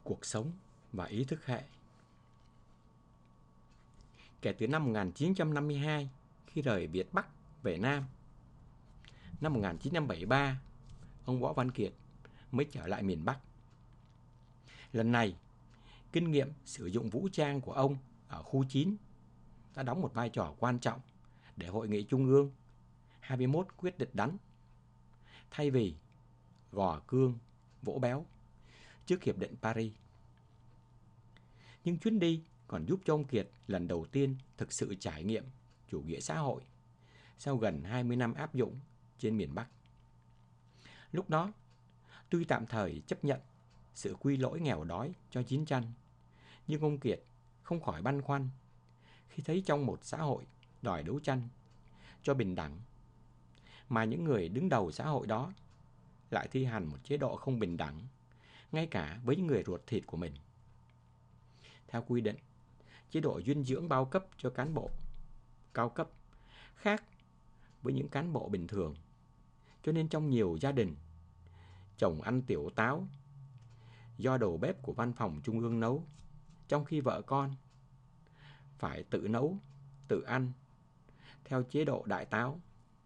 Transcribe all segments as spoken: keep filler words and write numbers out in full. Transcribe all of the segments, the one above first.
cuộc sống và ý thức hệ. Kể từ năm một nghìn chín trăm năm mươi hai, khi rời Việt Bắc về Nam, năm một nghìn chín trăm bảy mươi ba, ông Võ Văn Kiệt mới trở lại miền Bắc. Lần này, kinh nghiệm sử dụng vũ trang của ông ở khu chín đã đóng một vai trò quan trọng để Hội nghị Trung ương hai mươi mốt quyết định đắn, thay vì gò cương, vỗ béo trước Hiệp định Paris. Nhưng chuyến đi còn giúp cho ông Kiệt lần đầu tiên thực sự trải nghiệm chủ nghĩa xã hội sau gần hai mươi năm áp dụng trên miền Bắc. Lúc đó, tuy tạm thời chấp nhận sự quy lỗi nghèo đói cho chiến tranh, nhưng ông Kiệt không khỏi băn khoăn khi thấy trong một xã hội đòi đấu tranh cho bình đẳng, mà những người đứng đầu xã hội đó lại thi hành một chế độ không bình đẳng, ngay cả với những người ruột thịt của mình. Theo quy định, chế độ dinh dưỡng bao cấp cho cán bộ cao cấp khác với những cán bộ bình thường, cho nên trong nhiều gia đình, chồng ăn tiểu táo do đầu bếp của văn phòng trung ương nấu, trong khi vợ con phải tự nấu, tự ăn theo chế độ đại táo.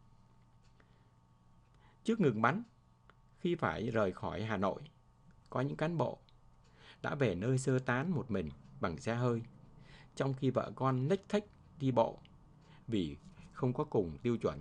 Trước ngừng bắn, khi phải rời khỏi Hà Nội, có những cán bộ đã về nơi sơ tán một mình bằng xe hơi, trong khi vợ con lếch thếch đi bộ vì không có cùng tiêu chuẩn.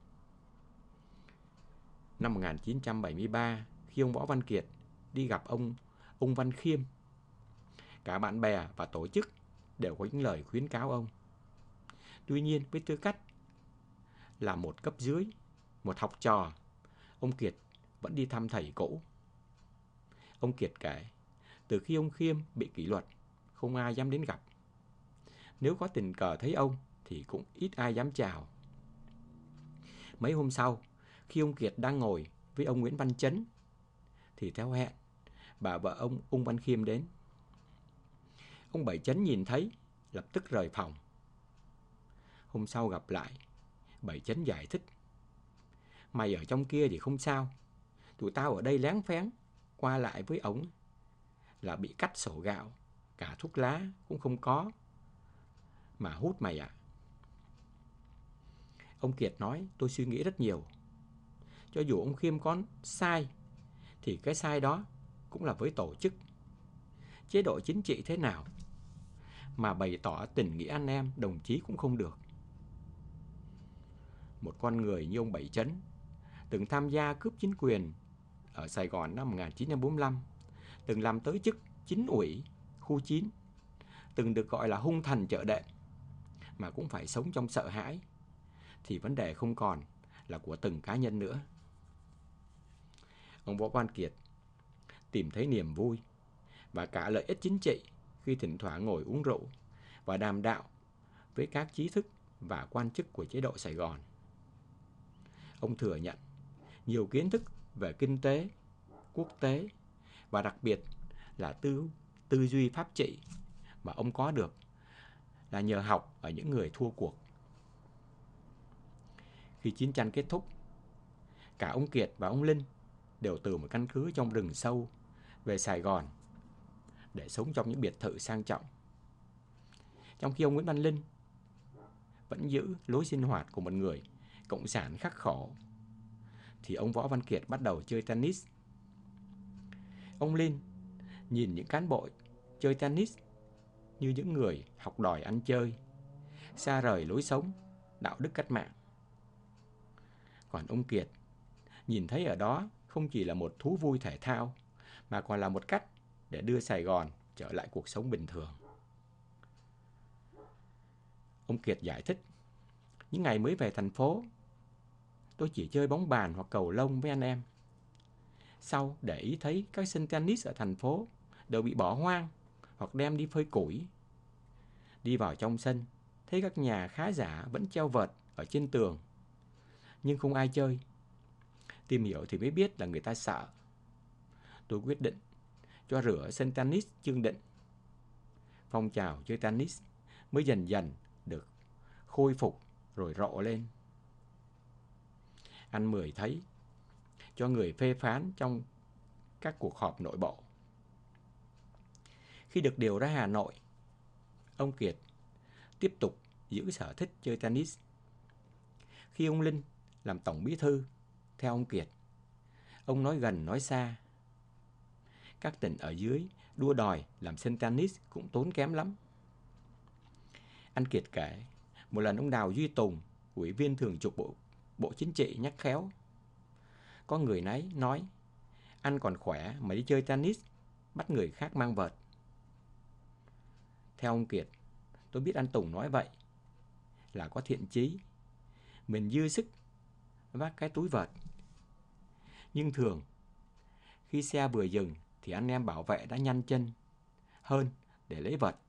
Năm một nghìn chín trăm bảy mươi ba, khi ông Võ Văn Kiệt đi gặp ông Ung Văn Khiêm, cả bạn bè và tổ chức đều có những lời khuyến cáo ông. Tuy nhiên, với tư cách là một cấp dưới, một học trò, ông Kiệt vẫn đi thăm thầy cũ. Ông Kiệt kể, từ khi ông Khiêm bị kỷ luật, không ai dám đến gặp. Nếu có tình cờ thấy ông thì cũng ít ai dám chào. Mấy hôm sau, khi ông Kiệt đang ngồi với ông Nguyễn Văn Chấn, thì theo hẹn, bà vợ ông Ung Văn Khiêm đến. Ông Bảy Chấn nhìn thấy, lập tức rời phòng. Hôm sau gặp lại, Bảy Chấn giải thích, mày ở trong kia thì không sao, tụi tao ở đây lén phén, qua lại với ổng là bị cắt sổ gạo, cả thuốc lá cũng không có, mà hút mày ạ. À. Ông Kiệt nói, tôi suy nghĩ rất nhiều. Cho dù ông Khiêm có sai, thì cái sai đó cũng là với tổ chức, chế độ chính trị thế nào, mà bày tỏ tình nghĩa anh em, đồng chí cũng không được. Một con người như ông Bảy Chấn, từng tham gia cướp chính quyền ở Sài Gòn năm một nghìn chín trăm bốn mươi lăm, từng làm tới chức chính ủy khu chín, từng được gọi là hung thần chợ đệm, mà cũng phải sống trong sợ hãi, thì vấn đề không còn là của từng cá nhân nữa. Ông Võ Văn Kiệt tìm thấy niềm vui và cả lợi ích chính trị khi thỉnh thoảng ngồi uống rượu và đàm đạo với các trí thức và quan chức của chế độ Sài Gòn. Ông thừa nhận nhiều kiến thức về kinh tế, quốc tế và đặc biệt là tư, tư duy pháp trị mà ông có được là nhờ học ở những người thua cuộc. Khi chiến tranh kết thúc, cả ông Kiệt và ông Linh đều từ một căn cứ trong rừng sâu về Sài Gòn để sống trong những biệt thự sang trọng. Trong khi ông Nguyễn Văn Linh vẫn giữ lối sinh hoạt của một người cộng sản khắc khổ, thì ông Võ Văn Kiệt bắt đầu chơi tennis. Ông Linh nhìn những cán bộ chơi tennis như những người học đòi ăn chơi, xa rời lối sống, đạo đức cách mạng. Còn ông Kiệt nhìn thấy ở đó không chỉ là một thú vui thể thao, mà còn là một cách để đưa Sài Gòn trở lại cuộc sống bình thường. Ông Kiệt giải thích, những ngày mới về thành phố, tôi chỉ chơi bóng bàn hoặc cầu lông với anh em. Sau để ý thấy các sân tennis ở thành phố đều bị bỏ hoang hoặc đem đi phơi củi. Đi vào trong sân, thấy các nhà khá giả vẫn treo vợt ở trên tường, nhưng không ai chơi. Tìm hiểu thì mới biết là người ta sợ. Tôi quyết định cho rửa sân tennis Trương Định. Phong trào chơi tennis mới dần dần được khôi phục rồi rộ lên. Anh Mười thấy, cho người phê phán trong các cuộc họp nội bộ. Khi được điều ra Hà Nội, ông Kiệt tiếp tục giữ sở thích chơi tennis. Khi ông Linh làm tổng bí thư, theo ông Kiệt, ông nói gần nói xa. Các tỉnh ở dưới đua đòi làm sân tennis cũng tốn kém lắm. Anh Kiệt kể, một lần ông Đào Duy Tùng, ủy viên thường trực Bộ, Bộ Chính trị nhắc khéo. Có người nấy nói, anh còn khỏe mà đi chơi tennis, bắt người khác mang vợt. Theo ông Kiệt, tôi biết anh Tùng nói vậy là có thiện chí, mình dư sức vác cái túi vợt. Nhưng thường, khi xe vừa dừng thì anh em bảo vệ đã nhanh chân hơn để lấy vợt.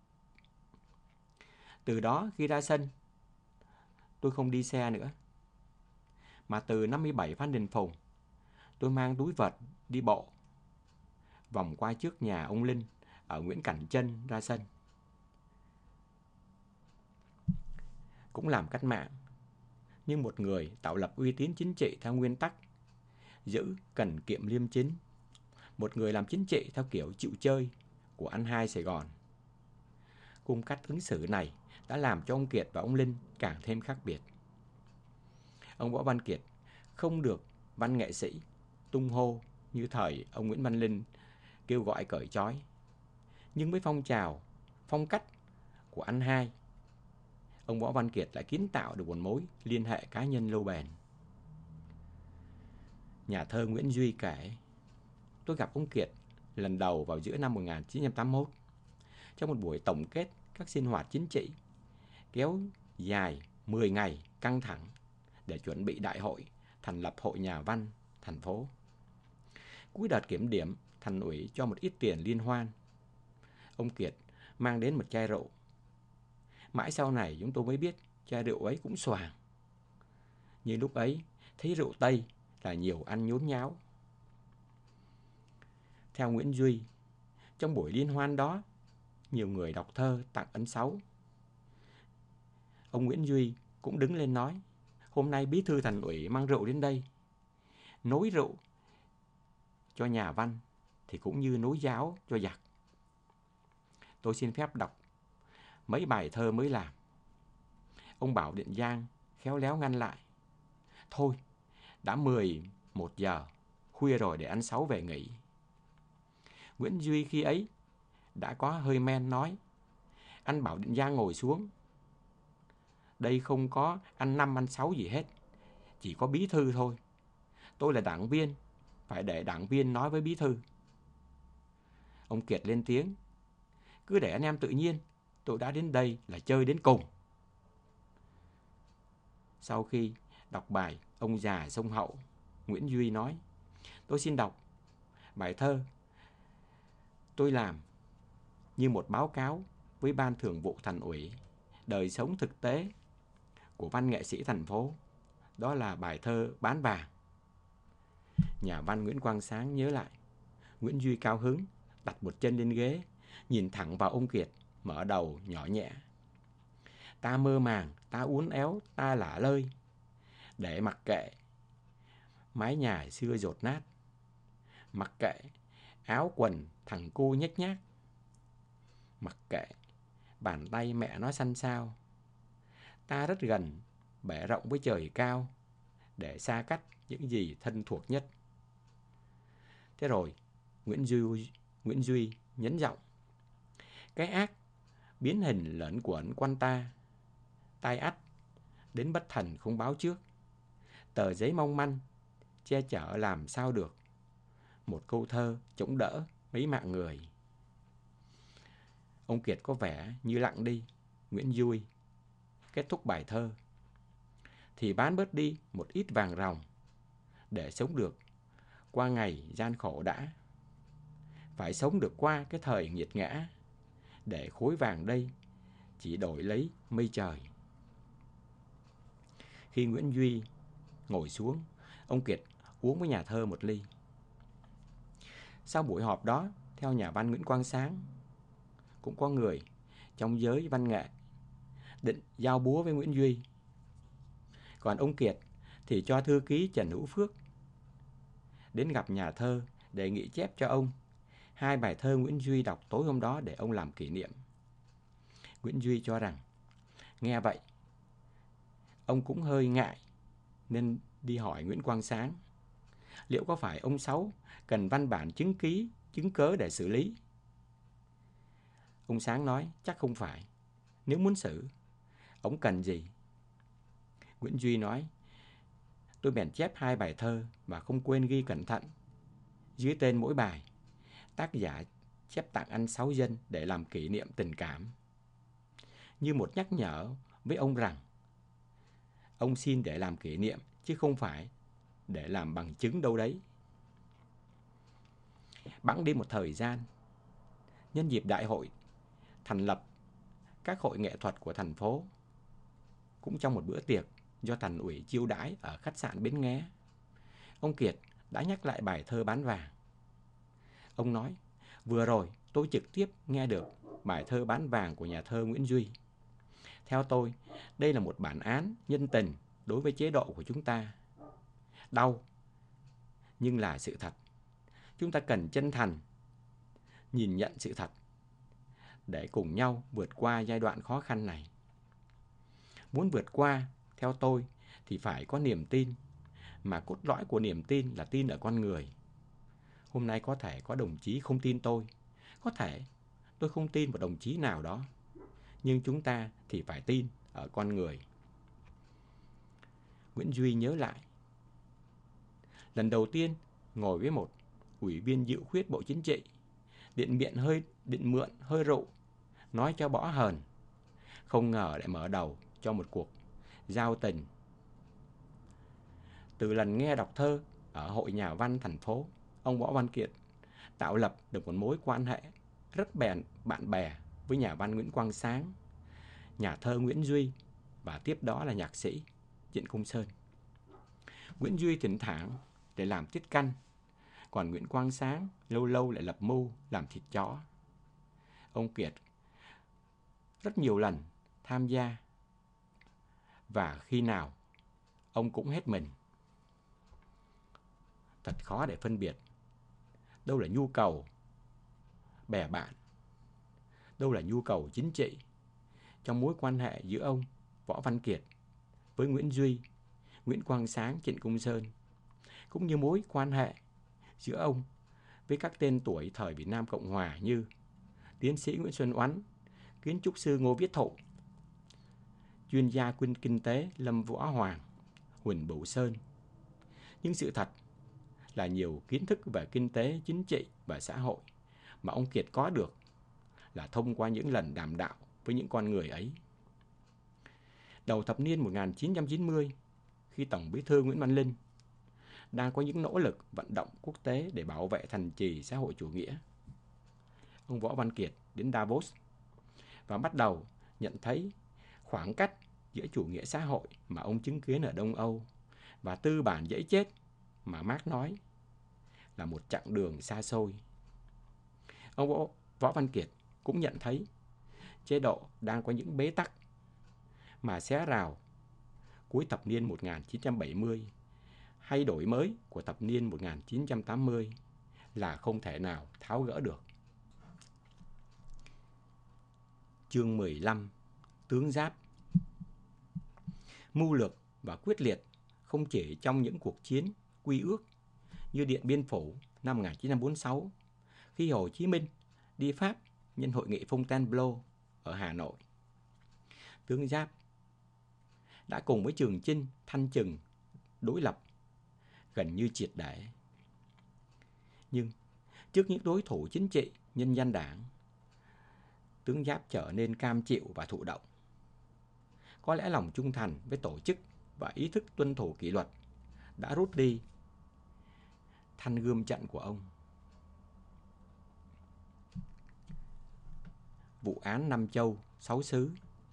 Từ đó khi ra sân, tôi không đi xe nữa. Mà từ năm mươi bảy Phan Đình Phùng, tôi mang túi vợt đi bộ, vòng qua trước nhà ông Linh ở Nguyễn Cảnh Trân ra sân. Cũng làm cách mạng, nhưng một người tạo lập uy tín chính trị theo nguyên tắc giữ cần kiệm liêm chính. Một người làm chính trị theo kiểu chịu chơi của anh hai Sài Gòn. Cung cách ứng xử này đã làm cho ông Kiệt và ông Linh càng thêm khác biệt. Ông Võ Văn Kiệt không được văn nghệ sĩ tung hô như thời ông Nguyễn Văn Linh kêu gọi cởi trói. Nhưng với phong trào, phong cách của anh hai, ông Võ Văn Kiệt lại kiến tạo được một mối liên hệ cá nhân lâu bền. Nhà thơ Nguyễn Duy kể, tôi gặp ông Kiệt lần đầu vào giữa năm một nghìn chín trăm tám mươi mốt trong một buổi tổng kết các sinh hoạt chính trị kéo dài mười ngày căng thẳng để chuẩn bị đại hội thành lập Hội Nhà văn thành phố. Cuối đợt kiểm điểm, thành ủy cho một ít tiền liên hoan. Ông Kiệt mang đến một chai rượu. Mãi sau này chúng tôi mới biết chai rượu ấy cũng xoàng. Nhưng lúc ấy thấy rượu Tây là nhiều ăn nhốn nháo. Theo Nguyễn Duy, trong buổi liên hoan đó, nhiều người đọc thơ tặng ấn sáu. Ông Nguyễn Duy cũng đứng lên nói, hôm nay bí thư thành ủy mang rượu đến đây. Nối rượu cho nhà văn thì cũng như nối giáo cho giặc. Tôi xin phép đọc mấy bài thơ mới làm. Ông Bảo Điện Giang khéo léo ngăn lại. Thôi, đã mười một giờ, khuya rồi, để ăn sáu về nghỉ. Nguyễn Duy khi ấy đã có hơi men nói, anh Bảo Điện Giang ngồi xuống. Đây không có ăn năm ăn sáu gì hết, chỉ có bí thư thôi. Tôi là đảng viên, phải để đảng viên nói với bí thư. Ông Kiệt lên tiếng, cứ để anh em tự nhiên, tôi đã đến đây là chơi đến cùng. Sau khi đọc bài Ông già sông Hậu, Nguyễn Duy nói, tôi xin đọc bài thơ tôi làm như một báo cáo với Ban Thường vụ Thành ủy, đời sống thực tế của văn nghệ sĩ thành phố. Đó là bài thơ Bán vàng. Nhà văn Nguyễn Quang Sáng nhớ lại. Nguyễn Duy cao hứng, đặt một chân lên ghế, nhìn thẳng vào ông Kiệt, mở đầu nhỏ nhẹ. Ta mơ màng, ta uốn éo, ta lả lơi, để mặc kệ mái nhà xưa dột nát, mặc kệ áo quần thằng cu nhếch nhác, mặc kệ bàn tay mẹ nó xanh xao. Ta rất gần, bể rộng với trời cao, để xa cách những gì thân thuộc nhất. Thế rồi, Nguyễn Duy, Nguyễn Duy nhấn giọng. Cái ác biến hình lẫn quẩn quanh ta, tai ách, đến bất thần không báo trước. Tờ giấy mong manh, che chở làm sao được. Một câu thơ chống đỡ mấy mạng người. Ông Kiệt có vẻ như lặng đi. Nguyễn Duy kết thúc bài thơ. Thì bán bớt đi một ít vàng ròng, để sống được qua ngày gian khổ đã. Phải sống được qua cái thời nghiệt ngã, để khối vàng đây chỉ đổi lấy mây trời. Khi Nguyễn Duy ngồi xuống, ông Kiệt uống với nhà thơ một ly. Sau buổi họp đó, theo nhà văn Nguyễn Quang Sáng, cũng có người trong giới văn nghệ định giao búa với Nguyễn Duy. Còn ông Kiệt thì cho thư ký Trần Hữu Phước đến gặp nhà thơ đề nghị chép cho ông hai bài thơ Nguyễn Duy đọc tối hôm đó để ông làm kỷ niệm. Nguyễn Duy cho rằng, nghe vậy, ông cũng hơi ngại nên đi hỏi Nguyễn Quang Sáng, liệu có phải ông Sáu cần văn bản chứng ký, chứng cớ để xử lý? Ông Sáng nói chắc không phải, nếu muốn xử, ông cần gì? Nguyễn Duy nói, tôi bèn chép hai bài thơ và không quên ghi cẩn thận dưới tên mỗi bài. Tác giả chép tặng anh Sáu Dân để làm kỷ niệm tình cảm, như một nhắc nhở với ông rằng ông xin để làm kỷ niệm chứ không phải để làm bằng chứng đâu đấy. Bẵng đi một thời gian, nhân dịp đại hội thành lập các hội nghệ thuật của thành phố, cũng trong một bữa tiệc do thành ủy chiêu đãi ở khách sạn Bến Nghé, ông Kiệt đã nhắc lại bài thơ Bán Vàng. Ông nói, vừa rồi tôi trực tiếp nghe được bài thơ Bán Vàng của nhà thơ Nguyễn Duy. Theo tôi, đây là một bản án nhân tình đối với chế độ của chúng ta. Đau, nhưng là sự thật. Chúng ta cần chân thành nhìn nhận sự thật để cùng nhau vượt qua giai đoạn khó khăn này. Muốn vượt qua, theo tôi, thì phải có niềm tin, mà cốt lõi của niềm tin là tin ở con người. Hôm nay có thể có đồng chí không tin tôi, có thể tôi không tin một đồng chí nào đó, nhưng chúng ta thì phải tin ở con người. Nguyễn Duy nhớ lại, lần đầu tiên ngồi với một ủy viên dự khuyết Bộ Chính trị, định miệng hơi định mượn hơi rượu, nói cho bỏ hờn, không ngờ lại mở đầu cho một cuộc giao tình. Từ lần nghe đọc thơ ở Hội Nhà văn thành phố, ông Võ Văn Kiệt tạo lập được một mối quan hệ rất bèn bạn bè với nhà văn Nguyễn Quang Sáng, nhà thơ Nguyễn Duy và tiếp đó là nhạc sĩ Trịnh Công Sơn. Nguyễn Duy thỉnh thoảng để làm tiết canh, còn Nguyễn Quang Sáng lâu lâu lại lập mưu làm thịt chó. Ông Kiệt rất nhiều lần tham gia và khi nào ông cũng hết mình. Thật khó để phân biệt đâu là nhu cầu bè bạn, đâu là nhu cầu chính trị trong mối quan hệ giữa ông Võ Văn Kiệt với Nguyễn Duy, Nguyễn Quang Sáng, Trịnh Công Sơn, cũng như mối quan hệ giữa ông với các tên tuổi thời Việt Nam Cộng Hòa như tiến sĩ Nguyễn Xuân Oánh, kiến trúc sư Ngô Viết Thụ, chuyên gia quyên kinh tế Lâm Võ Hoàng, Huỳnh Bửu Sơn. Nhưng sự thật là nhiều kiến thức về kinh tế, chính trị và xã hội mà ông Kiệt có được là thông qua những lần đàm đạo với những con người ấy. Đầu thập niên một nghìn chín trăm chín mươi, khi Tổng Bí thư Nguyễn Văn Linh đang có những nỗ lực vận động quốc tế để bảo vệ thành trì xã hội chủ nghĩa, ông Võ Văn Kiệt đến Davos và bắt đầu nhận thấy khoảng cách giữa chủ nghĩa xã hội mà ông chứng kiến ở Đông Âu và tư bản dễ chết mà Marx nói là một chặng đường xa xôi. Ông Võ, Võ Văn Kiệt cũng nhận thấy chế độ đang có những bế tắc mà xé rào cuối thập niên một nghìn chín trăm bảy mươi hay đổi mới của thập niên một nghìn chín trăm tám mươi là không thể nào tháo gỡ được. Chương mười lăm. Tướng Giáp. Mưu lược và quyết liệt không chỉ trong những cuộc chiến quy ước như Điện Biên Phủ năm một nghìn chín trăm bốn mươi sáu, khi Hồ Chí Minh đi Pháp nhân hội nghị Fontainebleau ở Hà Nội. Tướng Giáp đã cùng với Trường Chinh, Thanh Trừng đối lập gần như triệt để. Nhưng trước những đối thủ chính trị, nhân dân đảng, tướng Giáp trở nên cam chịu và thụ động. Có lẽ lòng trung thành với tổ chức và ý thức tuân thủ kỷ luật đã rút đi thanh gươm trận của ông. Vụ án Nam Châu, Sáu Xứ.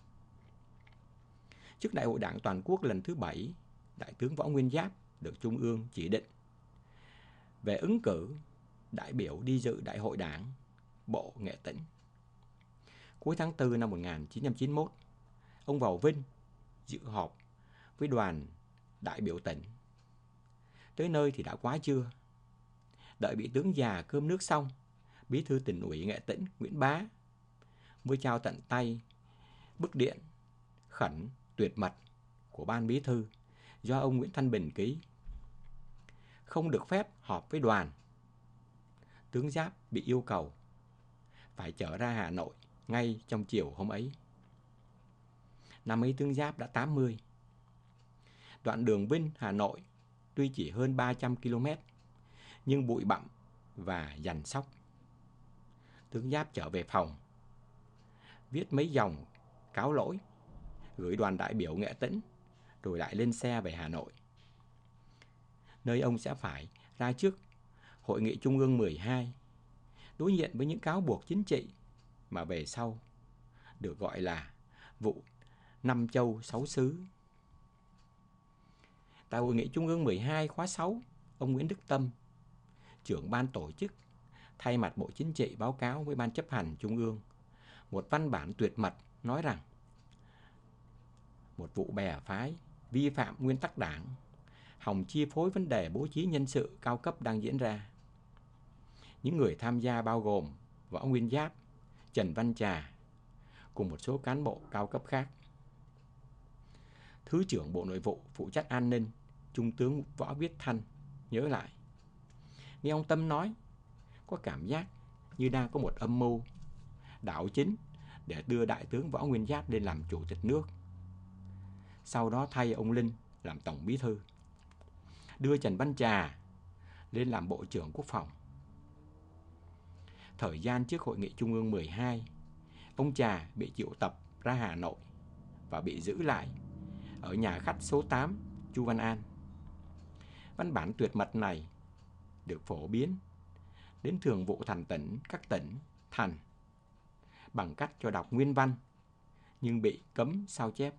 Trước Đại hội Đảng Toàn quốc lần thứ bảy, Đại tướng Võ Nguyên Giáp được Trung ương chỉ định về ứng cử đại biểu đi dự Đại hội Đảng Bộ Nghệ Tĩnh. Cuối tháng tư năm một nghìn chín trăm chín mươi mốt, ông vào Vinh dự họp với đoàn đại biểu tỉnh. Tới nơi thì đã quá trưa. Đợi bị tướng già cơm nước xong, Bí thư Tỉnh ủy Nghệ Tĩnh Nguyễn Bá mới trao tận tay bức điện khẩn tuyệt mật của ban bí thư do ông Nguyễn Thanh Bình ký. Không được phép họp với đoàn. Tướng Giáp bị yêu cầu phải trở ra Hà Nội ngay trong chiều hôm ấy. Năm ấy tướng Giáp đã tám mươi. Đoạn đường Vinh Hà Nội tuy chỉ hơn ba trăm ki lô mét nhưng bụi bặm và dằn sóc. Tướng Giáp trở về phòng, viết mấy dòng cáo lỗi, gửi đoàn đại biểu Nghệ Tĩnh, rồi lại lên xe về Hà Nội, nơi ông sẽ phải ra trước Hội nghị Trung ương mười hai, đối diện với những cáo buộc chính trị mà về sau được gọi là vụ Năm Châu Sáu Xứ. Tại Hội nghị Trung ương mười hai khóa sáu, ông Nguyễn Đức Tâm, trưởng ban tổ chức, thay mặt Bộ Chính trị báo cáo với Ban chấp hành Trung ương một văn bản tuyệt mật nói rằng một vụ bè phái vi phạm nguyên tắc đảng, hòng chi phối vấn đề bố trí nhân sự cao cấp đang diễn ra. Những người tham gia bao gồm Võ Nguyên Giáp, Trần Văn Trà cùng một số cán bộ cao cấp khác. Thứ trưởng Bộ Nội vụ phụ trách an ninh, Trung tướng Võ Viết Thanh nhớ lại. Nghe ông Tâm nói, có cảm giác như đang có một âm mưu đảo chính để đưa Đại tướng Võ Nguyên Giáp lên làm chủ tịch nước, sau đó thay ông Linh làm tổng bí thư, đưa Trần Văn Trà lên làm Bộ trưởng Quốc phòng. Thời gian trước Hội nghị Trung ương mười hai, ông Trà bị triệu tập ra Hà Nội và bị giữ lại ở nhà khách số tám Chu Văn An. Văn bản tuyệt mật này được phổ biến đến thường vụ thành tỉnh các tỉnh, thành bằng cách cho đọc nguyên văn nhưng bị cấm sao chép.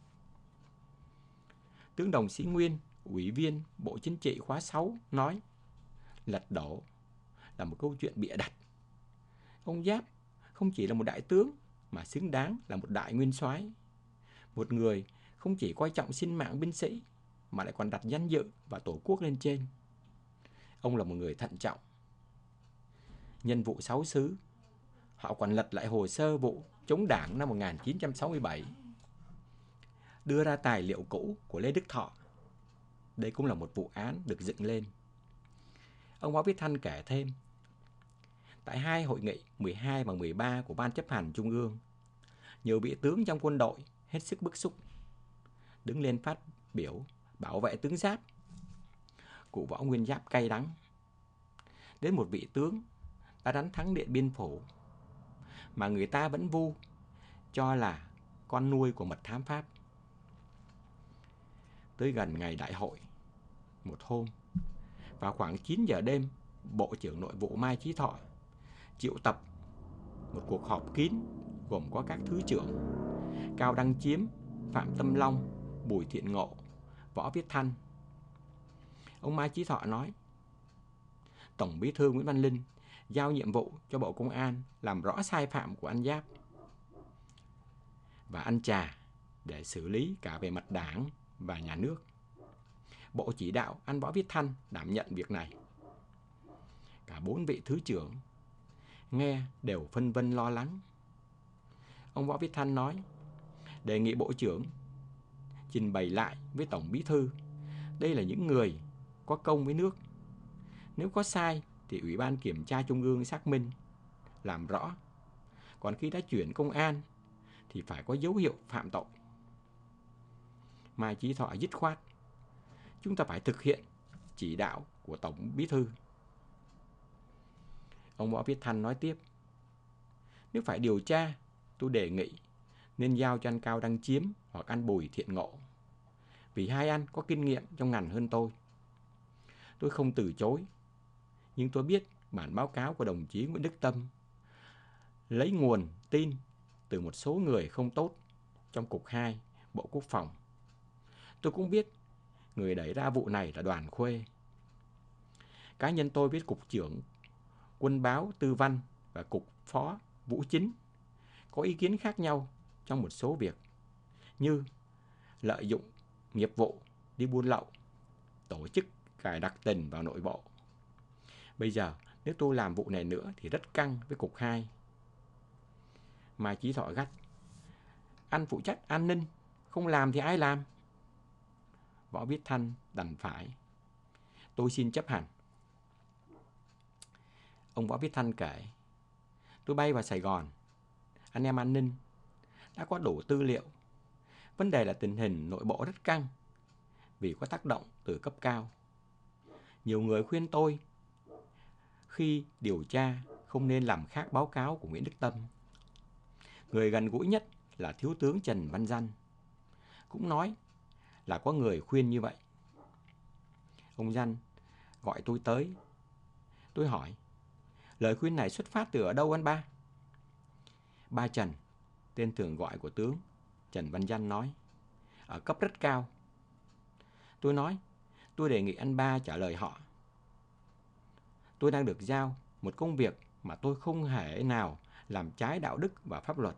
Tướng Đồng Sĩ Nguyên, Ủy viên Bộ Chính trị khóa sáu nói lật đổ là một câu chuyện bịa đặt. Ông Giáp không chỉ là một đại tướng mà xứng đáng là một đại nguyên soái, một người không chỉ coi trọng sinh mạng binh sĩ mà lại còn đặt danh dự và tổ quốc lên trên. Ông là một người thận trọng. Nhân vụ sáu xứ, họ còn lật lại hồ sơ vụ chống đảng năm một nghìn chín trăm sáu mươi bảy, đưa ra tài liệu cũ của Lê Đức Thọ. Đây cũng là một vụ án được dựng lên. Ông Võ Viết Thanh kể thêm, tại hai hội nghị mười hai và mười ba của Ban chấp hành Trung ương, nhiều vị tướng trong quân đội hết sức bức xúc, đứng lên phát biểu bảo vệ tướng Giáp. Cụ Võ Nguyên Giáp cay đắng. Đến một vị tướng đã đánh thắng Điện Biên Phủ mà người ta vẫn vu cho là con nuôi của mật thám Pháp. Tới gần ngày đại hội, một hôm, vào khoảng chín giờ đêm, Bộ trưởng Nội vụ Mai Chí Thọ triệu tập một cuộc họp kín gồm có các thứ trưởng Cao Đăng Chiếm, Phạm Tâm Long, Bùi Thiện Ngộ, Võ Viết Thanh. Ông Mai Chí Thọ nói, Tổng bí thư Nguyễn Văn Linh giao nhiệm vụ cho Bộ Công an làm rõ sai phạm của anh Giáp và anh Trà để xử lý cả về mặt đảng và nhà nước. Bộ chỉ đạo anh Võ Viết Thanh đảm nhận việc này. Cả bốn vị thứ trưởng nghe đều phân vân lo lắng. Ông Võ Viết Thanh nói, đề nghị Bộ trưởng trình bày lại với Tổng bí thư, đây là những người có công với nước. Nếu có sai thì Ủy ban Kiểm tra Trung ương xác minh, làm rõ. Còn khi đã chuyển công an thì phải có dấu hiệu phạm tội. Mai Chí Thọ dứt khoát, chúng ta phải thực hiện chỉ đạo của Tổng bí thư. Ông Võ Viết Thanh nói tiếp, nếu phải điều tra, tôi đề nghị nên giao cho anh Cao Đăng Chiếm hoặc anh Bùi Thiện Ngộ, vì hai anh có kinh nghiệm trong ngành hơn tôi. Tôi không từ chối, nhưng tôi biết bản báo cáo của đồng chí Nguyễn Đức Tâm lấy nguồn tin từ một số người không tốt trong Cục hai, Bộ Quốc phòng. Tôi cũng biết người đẩy ra vụ này là Đoàn Khuê. Cá nhân tôi biết Cục trưởng Quân báo Tư Văn và Cục Phó Vũ Chính có ý kiến khác nhau trong một số việc, như lợi dụng nghiệp vụ đi buôn lậu, tổ chức cài đặt tình vào nội bộ. Bây giờ Nếu tôi làm vụ này nữa thì rất căng với cục hai. Mai Chí Thọ gắt: anh phụ trách an ninh, không làm thì ai làm? Võ Viết Thanh đành phải: tôi xin chấp hành. Ông Võ Viết Thanh kể: tôi bay vào Sài Gòn, anh em an ninh đã có đủ tư liệu. Vấn đề là tình hình nội bộ rất căng vì có tác động từ cấp cao. Nhiều người khuyên tôi khi điều tra không nên làm khác báo cáo của Nguyễn Đức Tâm. Người gần gũi nhất là Thiếu tướng Trần Văn Danh cũng nói là có người khuyên như vậy. Ông Danh gọi tôi tới. Tôi hỏi: lời khuyên này xuất phát từ ở đâu anh ba? Ba Trần, tên thường gọi của tướng Trần Văn Danh, nói: ở cấp rất cao. Tôi nói: tôi đề nghị anh ba trả lời họ. Tôi đang được giao một công việc mà tôi không thể nào làm trái đạo đức và pháp luật.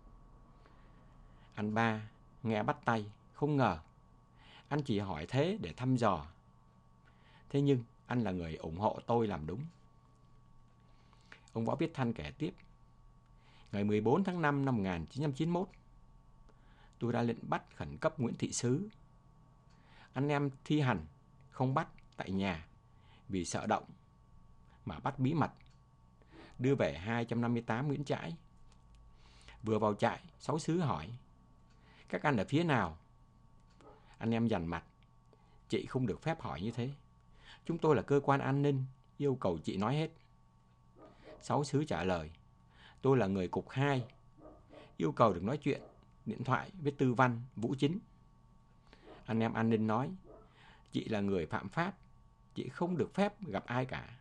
Anh ba nghe bắt tay, không ngờ anh chỉ hỏi thế để thăm dò. Thế nhưng anh là người ủng hộ tôi làm đúng. Ông Võ Viết Thanh kể tiếp: ngày mười bốn tháng năm năm một nghìn chín trăm chín mươi mốt, tôi ra lệnh bắt khẩn cấp Nguyễn Thị Sứ. Anh em thi hành không bắt tại nhà vì sợ động, mà bắt bí mật, đưa về hai trăm năm mươi tám Nguyễn Trãi. Vừa vào trại, Sáu Sứ hỏi: các anh ở phía nào? Anh em dằn mặt: chị không được phép hỏi như thế. Chúng tôi là cơ quan an ninh, yêu cầu chị nói hết. Sáu Sứ trả lời: tôi là người cục hai, yêu cầu được nói chuyện điện thoại với Tư Văn, Vũ Chính. Anh em an ninh nói: chị là người phạm pháp, chị không được phép gặp ai cả.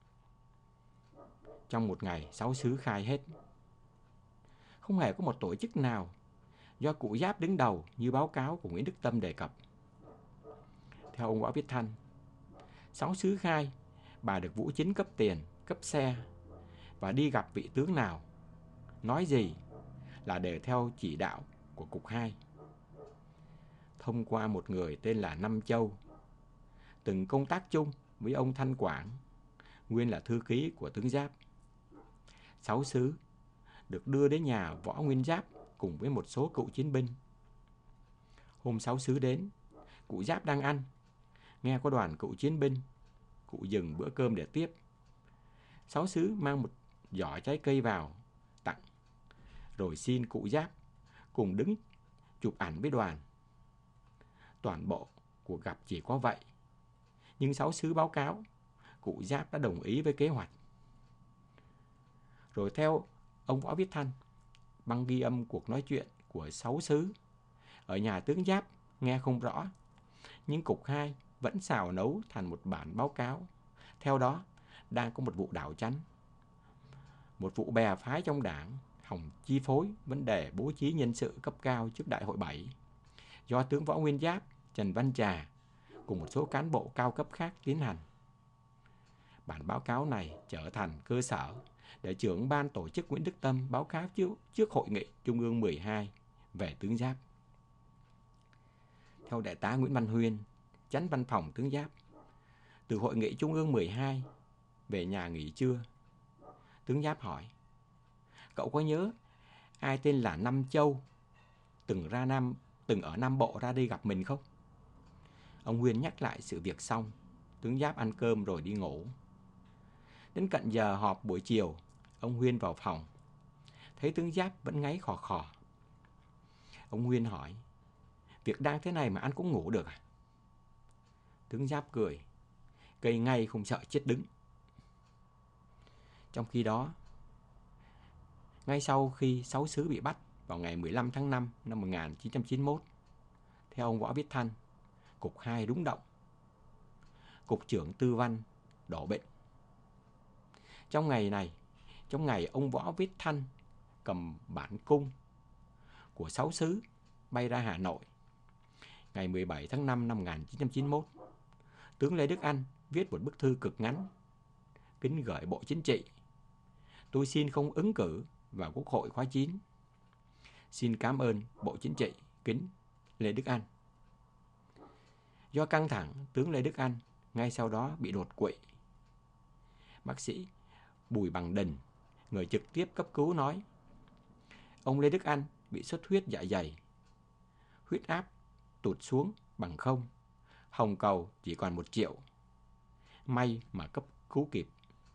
Trong một ngày, Sáu Sứ khai hết. Không hề có một tổ chức nào do cụ Giáp đứng đầu như báo cáo của Nguyễn Đức Tâm đề cập. Theo ông Võ Viết Thanh, Sáu Sứ khai bà được Vũ Chính cấp tiền, cấp xe và đi gặp vị tướng nào, nói gì là đều theo chỉ đạo của cục hai. Thông qua một người tên là Năm Châu, từng công tác chung với ông Thanh Quảng, nguyên là thư ký của tướng Giáp. Sáu Sứ được đưa đến nhà Võ Nguyên Giáp cùng với một số cựu chiến binh. Hôm Sáu Sứ đến, cụ Giáp đang ăn, nghe có đoàn cựu chiến binh, cụ dừng bữa cơm để tiếp. Sáu Sứ mang một giỏ trái cây vào tặng, rồi xin cụ Giáp cùng đứng chụp ảnh với đoàn. Toàn bộ cuộc gặp chỉ có vậy, nhưng Sáu Sứ báo cáo cụ Giáp đã đồng ý với kế hoạch. Rồi theo ông Võ Viết Thanh, băng ghi âm cuộc nói chuyện của Sáu Sứ ở nhà tướng Giáp nghe không rõ, nhưng cục hai vẫn xào nấu thành một bản báo cáo. Theo đó, đang có một vụ đảo chánh, một vụ bè phái trong đảng hòng chi phối vấn đề bố trí nhân sự cấp cao trước đại hội bảy, do tướng Võ Nguyên Giáp, Trần Văn Trà cùng một số cán bộ cao cấp khác tiến hành. Bản báo cáo này trở thành cơ sở để trưởng ban tổ chức Nguyễn Đức Tâm báo cáo trước, trước Hội nghị Trung ương mười hai về tướng Giáp. Theo đại tá Nguyễn Văn Huyên, chánh văn phòng tướng Giáp, từ Hội nghị Trung ương mười hai về nhà nghỉ trưa, tướng Giáp hỏi: cậu có nhớ ai tên là Năm Châu từng ra Nam từng ở Nam Bộ ra đây gặp mình không? Ông Huyên nhắc lại sự việc xong, tướng Giáp ăn cơm rồi đi ngủ. Đến cận giờ họp buổi chiều, ông Huyên vào phòng, thấy tướng Giáp vẫn ngáy khò khò. Ông Huyên hỏi: việc đang thế này mà anh cũng ngủ được à? Tướng Giáp cười: cây ngay không sợ chết đứng. Trong khi đó, ngay sau khi Sáu Sứ bị bắt vào ngày mười lăm tháng năm năm một nghìn chín trăm chín mươi mốt, theo ông Võ Viết Thanh, cục hai rúng động. Cục trưởng Tư Văn đổ bệnh. Trong ngày này, trong ngày ông Võ Viết Thanh cầm bản cung của Sáu Sứ bay ra Hà Nội, ngày mười bảy tháng năm năm một nghìn chín trăm chín mươi mốt, tướng Lê Đức Anh viết một bức thư cực ngắn: kính gửi Bộ Chính trị, tôi xin không ứng cử vào Quốc hội khóa chín. Xin cảm ơn Bộ Chính trị, kính Lê Đức Anh. Do căng thẳng, tướng Lê Đức Anh ngay sau đó bị đột quỵ. Bác sĩ Bùi Bằng Đình, người trực tiếp cấp cứu nói: ông Lê Đức Anh bị xuất huyết dạ dày, huyết áp tụt xuống bằng không, hồng cầu chỉ còn một triệu. May mà cấp cứu kịp.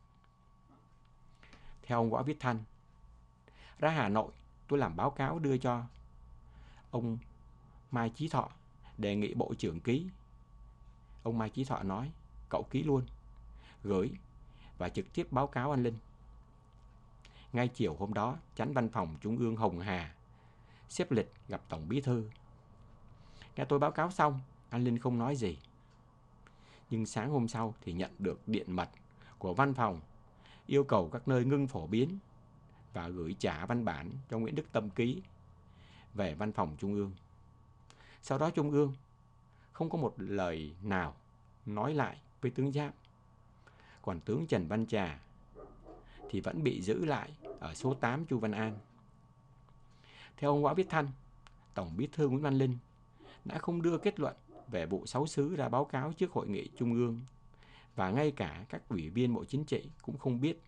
Theo ông Võ Viết Thanh, ra Hà Nội tôi làm báo cáo đưa cho ông Mai Chí Thọ, đề nghị Bộ trưởng ký. Ông Mai Chí Thọ nói: cậu ký luôn, gửi và trực tiếp báo cáo anh Linh. Ngay chiều hôm đó, Chánh Văn phòng Trung ương Hồng Hà xếp lịch gặp Tổng Bí thư. Nghe tôi báo cáo xong, anh Linh không nói gì. Nhưng sáng hôm sau thì nhận được điện mật của văn phòng yêu cầu các nơi ngưng phổ biến và gửi trả văn bản cho Nguyễn Đức Tâm ký về văn phòng Trung ương. Sau đó Trung ương không có một lời nào nói lại với tướng Giáp. Còn tướng Trần Văn Trà thì vẫn bị giữ lại ở số tám Chu Văn An. Theo ông Võ Viết Thanh, Tổng Bí thư Nguyễn Văn Linh đã không đưa kết luận về vụ sáu xứ ra báo cáo trước Hội nghị Trung ương, và ngay cả các ủy viên Bộ Chính trị cũng không biết.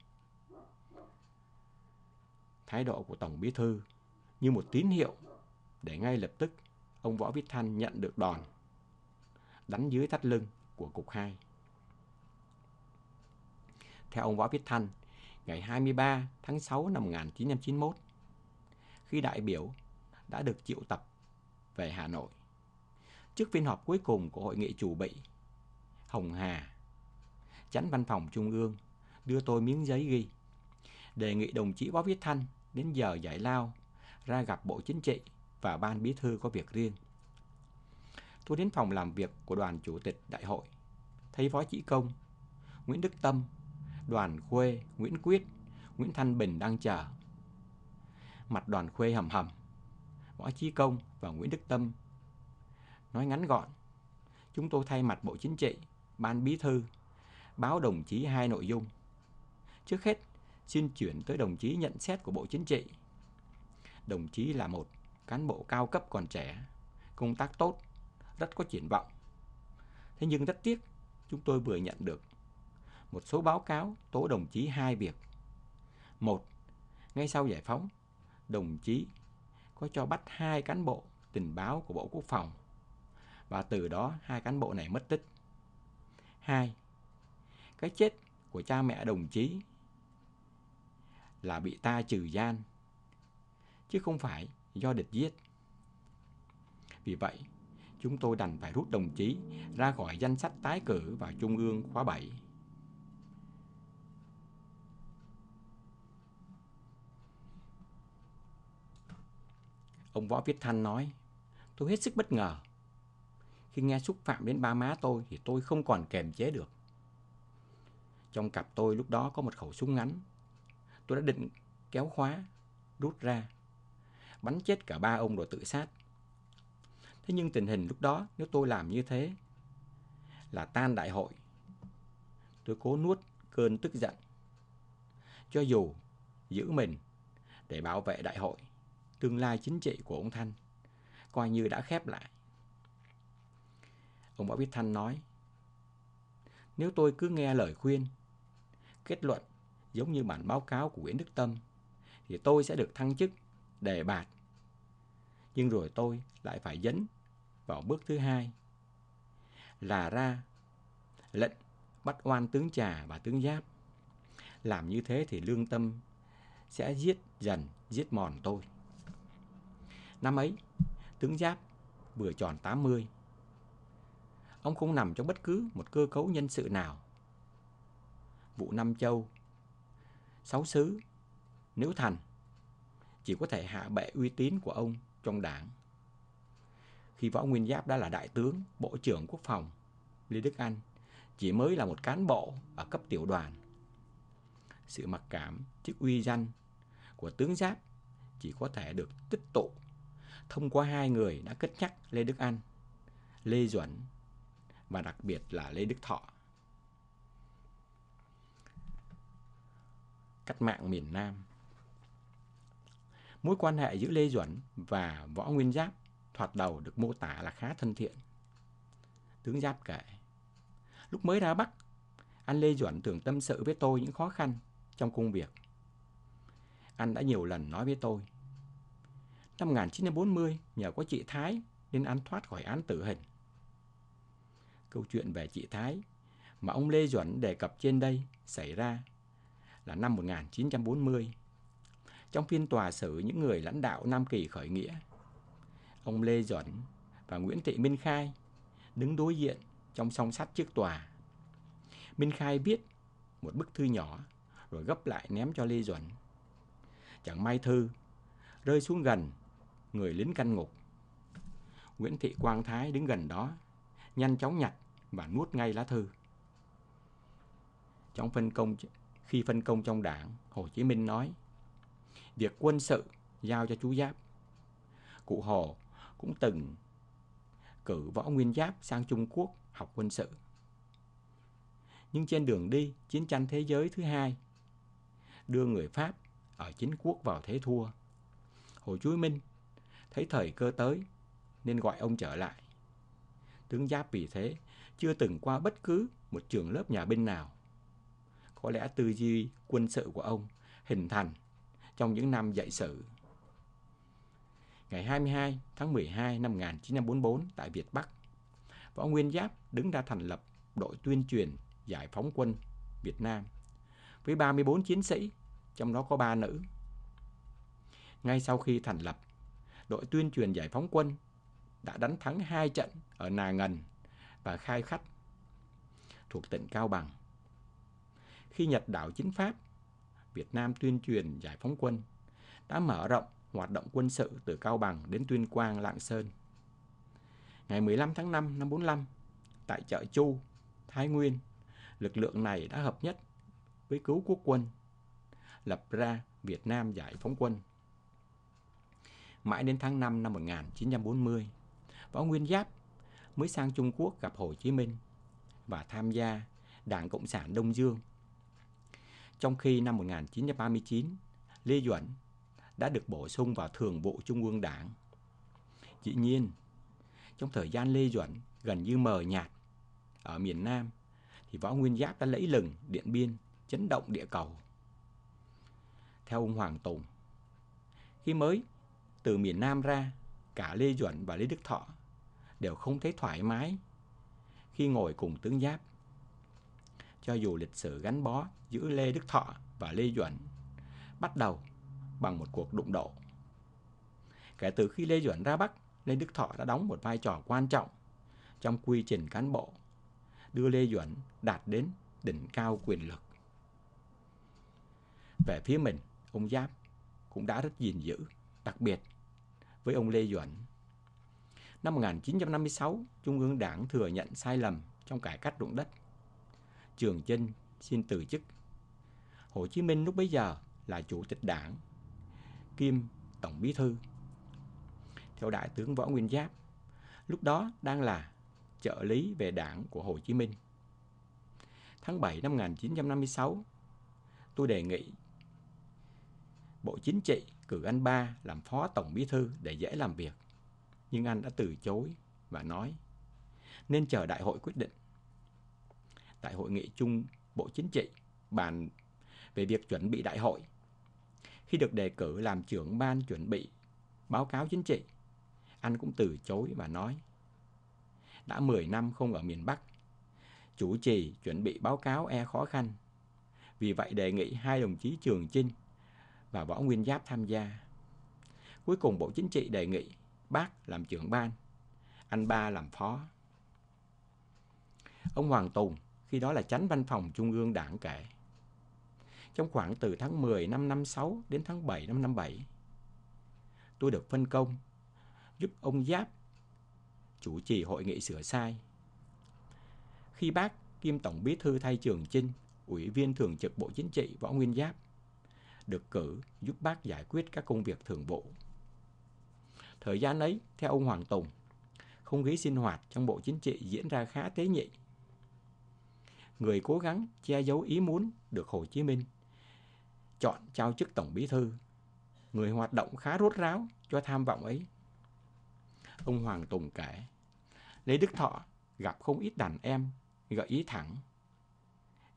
Thái độ của Tổng Bí thư như một tín hiệu để ngay lập tức ông Võ Viết Thanh nhận được đòn đánh dưới thắt lưng của Cục hai. Theo ông Võ Viết Thanh, ngày hai mươi ba tháng sáu năm một nghìn chín trăm chín mươi mốt, khi đại biểu đã được triệu tập về Hà Nội, trước phiên họp cuối cùng của Hội nghị chủ bị Hồng Hà, Chánh Văn phòng Trung ương đưa tôi miếng giấy ghi đề nghị đồng chí Võ Viết Thanh đến giờ giải lao ra gặp Bộ Chính trị và Ban Bí thư có việc riêng. Tôi đến phòng làm việc của đoàn chủ tịch đại hội, thấy Võ Chí Công, Nguyễn Đức Tâm, Đoàn Khuê, Nguyễn Quyết, Nguyễn Thanh Bình đang chờ. Mặt Đoàn Khuê hầm hầm. Võ Chí Công và Nguyễn Đức Tâm nói ngắn gọn: chúng tôi thay mặt Bộ Chính trị, Ban Bí thư báo đồng chí hai nội dung. Trước hết, xin chuyển tới đồng chí nhận xét của Bộ Chính trị. Đồng chí là một cán bộ cao cấp còn trẻ, công tác tốt, rất có triển vọng. Thế nhưng rất tiếc, chúng tôi vừa nhận được một số báo cáo tố đồng chí hai việc. Một, ngay sau giải phóng, đồng chí có cho bắt hai cán bộ tình báo của Bộ Quốc phòng, và từ đó hai cán bộ này mất tích. Hai, cái chết của cha mẹ đồng chí là bị ta trừ gian, chứ không phải do địch giết. Vì vậy, chúng tôi đành phải rút đồng chí ra khỏi danh sách tái cử vào Trung ương khóa bảy. Ông Võ Viết Thanh nói: tôi hết sức bất ngờ. Khi nghe xúc phạm đến ba má tôi thì tôi không còn kềm chế được. Trong cặp tôi lúc đó có một khẩu súng ngắn. Tôi đã định kéo khóa, rút ra, bắn chết cả ba ông rồi tự sát. Thế nhưng tình hình lúc đó, nếu tôi làm như thế là tan đại hội. Tôi cố nuốt cơn tức giận. Cho dù giữ mình để bảo vệ đại hội, tương lai chính trị của ông Thanh coi như đã khép lại. Ông Võ Viết Thanh nói: nếu tôi cứ nghe lời khuyên, kết luận giống như bản báo cáo của Nguyễn Đức Tâm, thì tôi sẽ được thăng chức, đề bạt. Nhưng rồi tôi lại phải dấn vào bước thứ hai, là ra lệnh bắt oan tướng Trà và tướng Giáp. Làm như thế thì lương tâm sẽ giết dần, giết mòn tôi. Năm ấy, tướng Giáp vừa tròn tám mươi. Ông không nằm trong bất cứ một cơ cấu nhân sự nào. Vụ Nam Châu, sáu xứ, nếu thành, chỉ có thể hạ bệ uy tín của ông trong đảng. Khi Võ Nguyên Giáp đã là đại tướng, bộ trưởng quốc phòng, Lê Đức Anh chỉ mới là một cán bộ ở cấp tiểu đoàn. Sự mặc cảm trước uy danh của tướng Giáp chỉ có thể được tích tụ thông qua hai người đã cất nhắc Lê Đức Anh, Lê Duẩn và đặc biệt là Lê Đức Thọ. Cách mạng miền Nam. Mối quan hệ giữa Lê Duẩn và Võ Nguyên Giáp thoạt đầu được mô tả là khá thân thiện. Tướng Giáp kể: lúc mới ra Bắc, anh Lê Duẩn thường tâm sự với tôi những khó khăn trong công việc. Anh đã nhiều lần nói với tôi, năm một nghìn chín trăm bốn mươi nhờ có chị Thái nên anh thoát khỏi án tử hình. Câu chuyện về chị Thái mà ông Lê Duẩn đề cập trên đây xảy ra là năm một nghìn chín trăm bốn mươi. Trong phiên tòa xử những người lãnh đạo Nam Kỳ khởi nghĩa, ông Lê Duẩn và Nguyễn Thị Minh Khai đứng đối diện trong song sắt trước tòa. Minh Khai viết một bức thư nhỏ rồi gấp lại ném cho Lê Duẩn. Chẳng may thư rơi xuống gần người lính canh ngục. Nguyễn Thị Quang Thái đứng gần đó, nhanh chóng nhặt và nuốt ngay lá thư. Trong phân công, khi phân công trong đảng, Hồ Chí Minh nói, việc quân sự giao cho chú Giáp. Cụ Hồ cũng từng cử Võ Nguyên Giáp sang Trung Quốc học quân sự. Nhưng trên đường đi chiến tranh thế giới thứ hai, đưa người Pháp ở chính quốc vào thế thua, Hồ Chí Minh thấy thời cơ tới nên gọi ông trở lại. Tướng Giáp vì thế chưa từng qua bất cứ một trường lớp nhà binh nào. Có lẽ tư duy quân sự của ông hình thành trong những năm dạy sử. Ngày hai mươi hai tháng mười hai năm một nghìn chín trăm bốn mươi tư tại Việt Bắc, Võ Nguyên Giáp đứng ra thành lập đội tuyên truyền giải phóng quân Việt Nam với ba mươi tư chiến sĩ, trong đó có ba nữ. Ngay sau khi thành lập, đội tuyên truyền giải phóng quân đã đánh thắng hai trận ở Nà Ngần và Khai Khắt thuộc tỉnh Cao Bằng. Khi Nhật đảo chính Pháp, Việt Nam tuyên truyền giải phóng quân đã mở rộng hoạt động quân sự từ Cao Bằng đến Tuyên Quang, Lạng Sơn. Ngày mười lăm tháng năm năm bốn mươi lăm, tại chợ Chu, Thái Nguyên, lực lượng này đã hợp nhất với Cứu Quốc quân, lập ra Việt Nam Giải phóng quân. Mãi đến tháng năm năm một nghìn chín trăm bốn mươi, Võ Nguyên Giáp mới sang Trung Quốc gặp Hồ Chí Minh và tham gia Đảng Cộng sản Đông Dương. Trong khi năm một nghìn chín trăm ba mươi chín, Lê Duẩn đã được bổ sung vào Thường vụ Trung ương Đảng. Dĩ nhiên, trong thời gian Lê Duẩn gần như mờ nhạt ở miền Nam, thì Võ Nguyên Giáp đã lẫy lừng Điện Biên, chấn động địa cầu. Theo ông Hoàng Tùng, khi mới từ miền Nam ra, cả Lê Duẩn và Lê Đức Thọ đều không thấy thoải mái khi ngồi cùng tướng Giáp. Cho dù lịch sử gắn bó giữa Lê Đức Thọ và Lê Duẩn bắt đầu bằng một cuộc đụng độ. Kể từ khi Lê Duẩn ra Bắc, Lê Đức Thọ đã đóng một vai trò quan trọng trong quy trình cán bộ, đưa Lê Duẩn đạt đến đỉnh cao quyền lực. Về phía mình, ông Giáp cũng đã rất gìn giữ, đặc biệt với ông Lê Duẩn. Năm một nghìn chín trăm năm mươi sáu, Trung ương Đảng thừa nhận sai lầm trong cải cách ruộng đất. Trường Chinh xin từ chức. Hồ Chí Minh lúc bấy giờ là Chủ tịch Đảng, kiêm Tổng Bí thư. Theo Đại tướng Võ Nguyên Giáp, lúc đó đang là trợ lý về Đảng của Hồ Chí Minh. Tháng bảy năm một nghìn chín trăm năm mươi sáu, tôi đề nghị Bộ Chính trị cử anh Ba làm Phó Tổng Bí thư để dễ làm việc. Nhưng anh đã từ chối và nói nên chờ đại hội quyết định. Tại hội nghị chung Bộ Chính trị bàn về việc chuẩn bị đại hội, khi được đề cử làm trưởng ban chuẩn bị báo cáo chính trị, anh cũng từ chối và nói đã mười năm không ở miền Bắc, chủ trì chuẩn bị báo cáo e khó khăn. Vì vậy đề nghị hai đồng chí Trường Chinh và Võ Nguyên Giáp tham gia. Cuối cùng Bộ Chính trị đề nghị bác làm trưởng ban, anh Ba làm phó. Ông Hoàng Tùng, khi đó là Chánh Văn phòng Trung ương Đảng, kể trong khoảng từ tháng mười năm năm sáu đến tháng bảy năm năm bảy, tôi được phân công giúp ông Giáp chủ trì hội nghị sửa sai. Khi bác kiêm Tổng Bí thư thay Trường Chinh, Ủy viên Thường trực Bộ Chính trị Võ Nguyên Giáp được cử giúp bác giải quyết các công việc thường vụ. Thời gian ấy, theo ông Hoàng Tùng, không khí sinh hoạt trong Bộ Chính trị diễn ra khá tế nhị. Người cố gắng che giấu ý muốn được Hồ Chí Minh chọn trao chức Tổng Bí thư, người hoạt động khá rốt ráo cho tham vọng ấy. Ông Hoàng Tùng kể, Lê Đức Thọ gặp không ít đàn em gợi ý thẳng.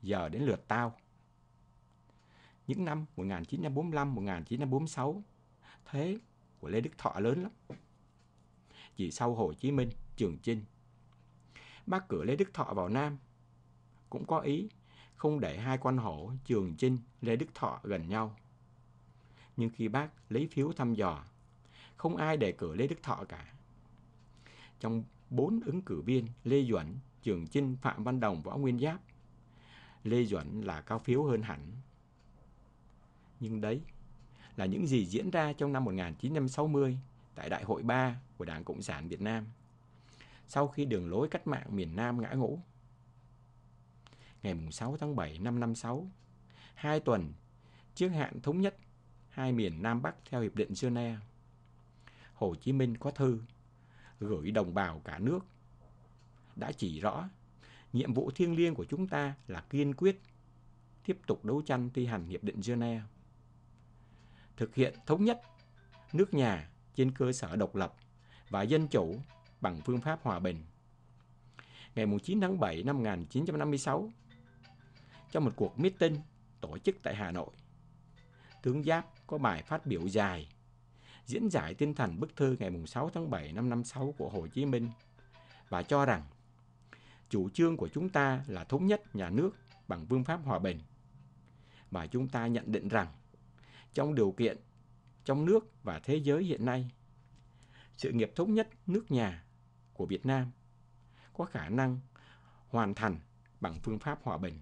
giờ đến lượt tao. Những năm một nghìn chín trăm bốn mươi lăm, một nghìn chín trăm bốn mươi sáu, thế của Lê Đức Thọ lớn lắm. Chỉ sau Hồ Chí Minh, Trường Chinh, bác cử Lê Đức Thọ vào Nam, cũng có ý không để hai quan hổ Trường Chinh, Lê Đức Thọ gần nhau. Nhưng khi bác lấy phiếu thăm dò, không ai đề cử Lê Đức Thọ cả. Trong bốn ứng cử viên Lê Duẩn, Trường Chinh, Phạm Văn Đồng, Võ Nguyên Giáp, Lê Duẩn là cao phiếu hơn hẳn. Nhưng đấy là những gì diễn ra trong năm một nghìn chín trăm sáu mươi tại Đại hội ba của Đảng Cộng sản Việt Nam, sau khi đường lối cách mạng miền Nam ngã ngũ. Ngày sáu tháng bảy năm năm sáu, hai tuần trước hạn thống nhất hai miền Nam Bắc theo Hiệp định Geneva, Hồ Chí Minh có thư gửi đồng bào cả nước đã chỉ rõ nhiệm vụ thiêng liêng của chúng ta là kiên quyết tiếp tục đấu tranh thi hành Hiệp định Geneva, thực hiện thống nhất nước nhà trên cơ sở độc lập và dân chủ bằng phương pháp hòa bình. Ngày chín tháng bảy năm một nghìn chín trăm năm mươi sáu, trong một cuộc meeting tổ chức tại Hà Nội, tướng Giáp có bài phát biểu dài diễn giải tinh thần bức thư ngày sáu tháng bảy năm năm sáu của Hồ Chí Minh và cho rằng chủ trương của chúng ta là thống nhất nhà nước bằng phương pháp hòa bình. Và chúng ta nhận định rằng trong điều kiện trong nước và thế giới hiện nay, sự nghiệp thống nhất nước nhà của Việt Nam có khả năng hoàn thành bằng phương pháp hòa bình.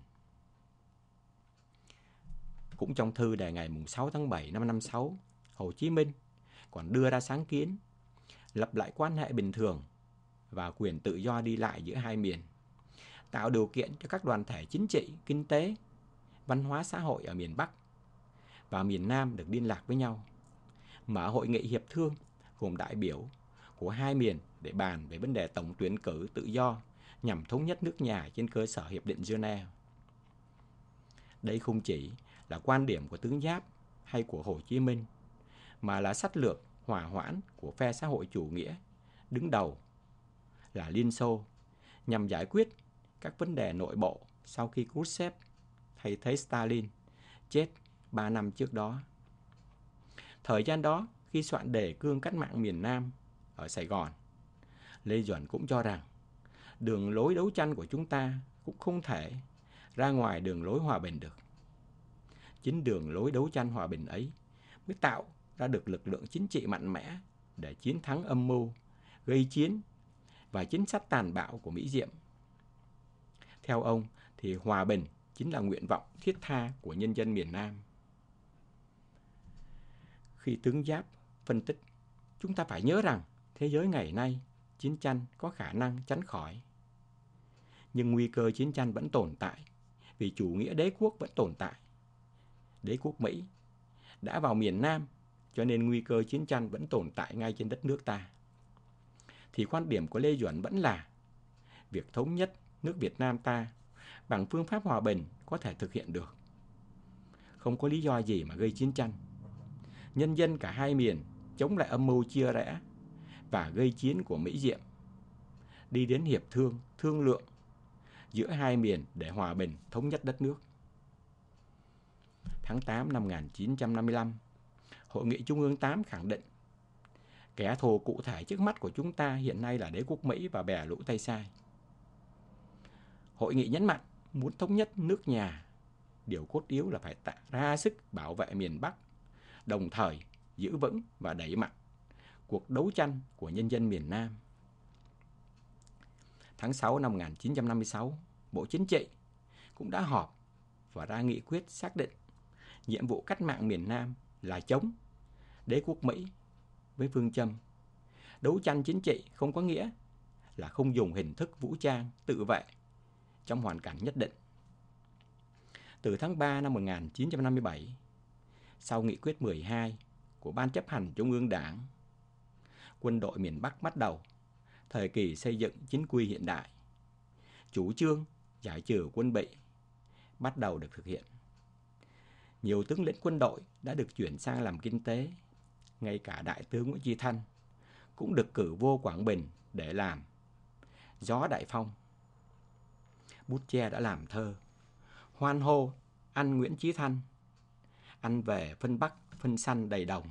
Cũng trong thư đề ngày sáu tháng bảy năm năm sáu, Hồ Chí Minh còn đưa ra sáng kiến lập lại quan hệ bình thường và quyền tự do đi lại giữa hai miền, tạo điều kiện cho các đoàn thể chính trị, kinh tế, văn hóa xã hội ở miền Bắc và miền Nam được liên lạc với nhau, mở hội nghị hiệp thương gồm đại biểu của hai miền để bàn về vấn đề tổng tuyển cử tự do nhằm thống nhất nước nhà trên cơ sở Hiệp định Geneva. Đây không chỉ là quan điểm của tướng Giáp hay của Hồ Chí Minh, mà là sách lược hòa hoãn của phe xã hội chủ nghĩa đứng đầu là Liên Xô nhằm giải quyết các vấn đề nội bộ sau khi Khrushchev thay thế Stalin chết ba năm trước đó. Thời gian đó, khi soạn đề cương cách mạng miền Nam ở Sài Gòn, Lê Duẩn cũng cho rằng đường lối đấu tranh của chúng ta cũng không thể ra ngoài đường lối hòa bình được. Chính đường lối đấu tranh hòa bình ấy mới tạo ra được lực lượng chính trị mạnh mẽ để chiến thắng âm mưu, gây chiến và chính sách tàn bạo của Mỹ Diệm. Theo ông thì hòa bình chính là nguyện vọng thiết tha của nhân dân miền Nam. Khi tướng Giáp phân tích, chúng ta phải nhớ rằng thế giới ngày nay chiến tranh có khả năng tránh khỏi. Nhưng nguy cơ chiến tranh vẫn tồn tại vì chủ nghĩa đế quốc vẫn tồn tại. Đế quốc Mỹ đã vào miền Nam cho nên nguy cơ chiến tranh vẫn tồn tại ngay trên đất nước ta. Thì quan điểm của Lê Duẩn vẫn là việc thống nhất nước Việt Nam ta bằng phương pháp hòa bình có thể thực hiện được. Không có lý do gì mà gây chiến tranh. Nhân dân cả hai miền chống lại âm mưu chia rẽ và gây chiến của Mỹ Diệm, đi đến hiệp thương, thương lượng giữa hai miền để hòa bình thống nhất đất nước. Tháng tám năm một nghìn chín trăm năm mươi lăm, Hội nghị Trung ương tám khẳng định kẻ thù cụ thể trước mắt của chúng ta hiện nay là đế quốc Mỹ và bè lũ Tây Sai. Hội nghị nhấn mạnh muốn thống nhất nước nhà, điều cốt yếu là phải tạo ra sức bảo vệ miền Bắc, đồng thời giữ vững và đẩy mạnh cuộc đấu tranh của nhân dân miền Nam. Tháng sáu năm một nghìn chín trăm năm mươi sáu, Bộ Chính trị cũng đã họp và ra nghị quyết xác định nhiệm vụ cách mạng miền Nam là chống đế quốc Mỹ với phương châm đấu tranh chính trị không có nghĩa là không dùng hình thức vũ trang tự vệ trong hoàn cảnh nhất định. Từ tháng ba năm một nghìn chín trăm năm mươi bảy, sau nghị quyết mười hai của Ban chấp hành Trung ương Đảng, quân đội miền Bắc bắt đầu thời kỳ xây dựng chính quy hiện đại. Chủ trương giải trừ quân bị bắt đầu được thực hiện. Nhiều tướng lĩnh quân đội đã được chuyển sang làm kinh tế. Ngay cả Đại tướng Nguyễn Chí Thanh cũng được cử vô Quảng Bình để làm gió đại phong. Bút Tre đã làm thơ: hoan hô, anh Nguyễn Chí Thanh. Anh về phân Bắc, phân xanh đầy đồng.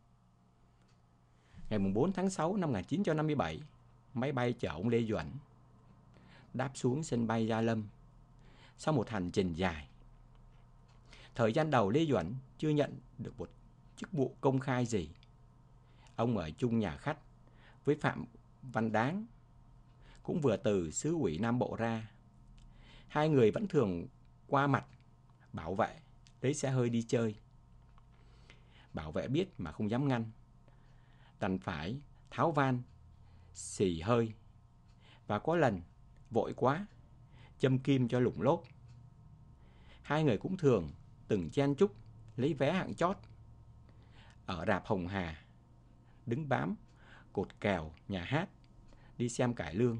Ngày bốn tháng sáu năm một nghìn chín trăm năm mươi bảy, máy bay chở ông Lê Duẩn đáp xuống sân bay Gia Lâm sau một hành trình dài. Thời gian đầu Lê Duẩn chưa nhận được một chức vụ công khai gì. Ông ở chung nhà khách với Phạm Văn Đáng, cũng vừa từ xứ ủy Nam Bộ ra. Hai người vẫn thường qua mặt bảo vệ lấy xe hơi đi chơi. Bảo vệ biết mà không dám ngăn, đành phải tháo van xì hơi, và có lần vội quá châm kim cho lủng lốp. Hai người cũng thường từng chen chúc lấy vé hạng chót ở rạp Hồng Hà, đứng bám cột kèo nhà hát đi xem cải lương.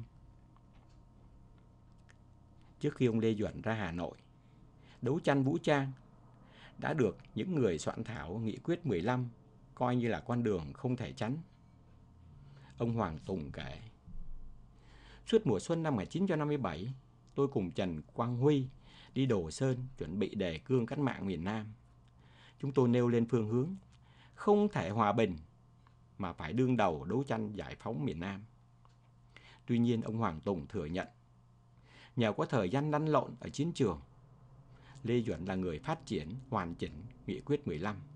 Trước khi ông Lê Duẩn ra Hà Nội đấu tranh vũ trang, đã được những người soạn thảo nghị quyết mười lăm coi như là con đường không thể tránh. Ông Hoàng Tùng kể: suốt mùa xuân năm một nghìn chín trăm năm mươi bảy, tôi cùng Trần Quang Huy đi Đồ Sơn chuẩn bị đề cương cách mạng miền Nam. Chúng tôi nêu lên phương hướng không thể hòa bình mà phải đương đầu đấu tranh giải phóng miền Nam. Tuy nhiên, ông Hoàng Tùng thừa nhận, nhờ có thời gian lăn lộn ở chiến trường, Lê Duẩn là người phát triển hoàn chỉnh nghị quyết mười lăm.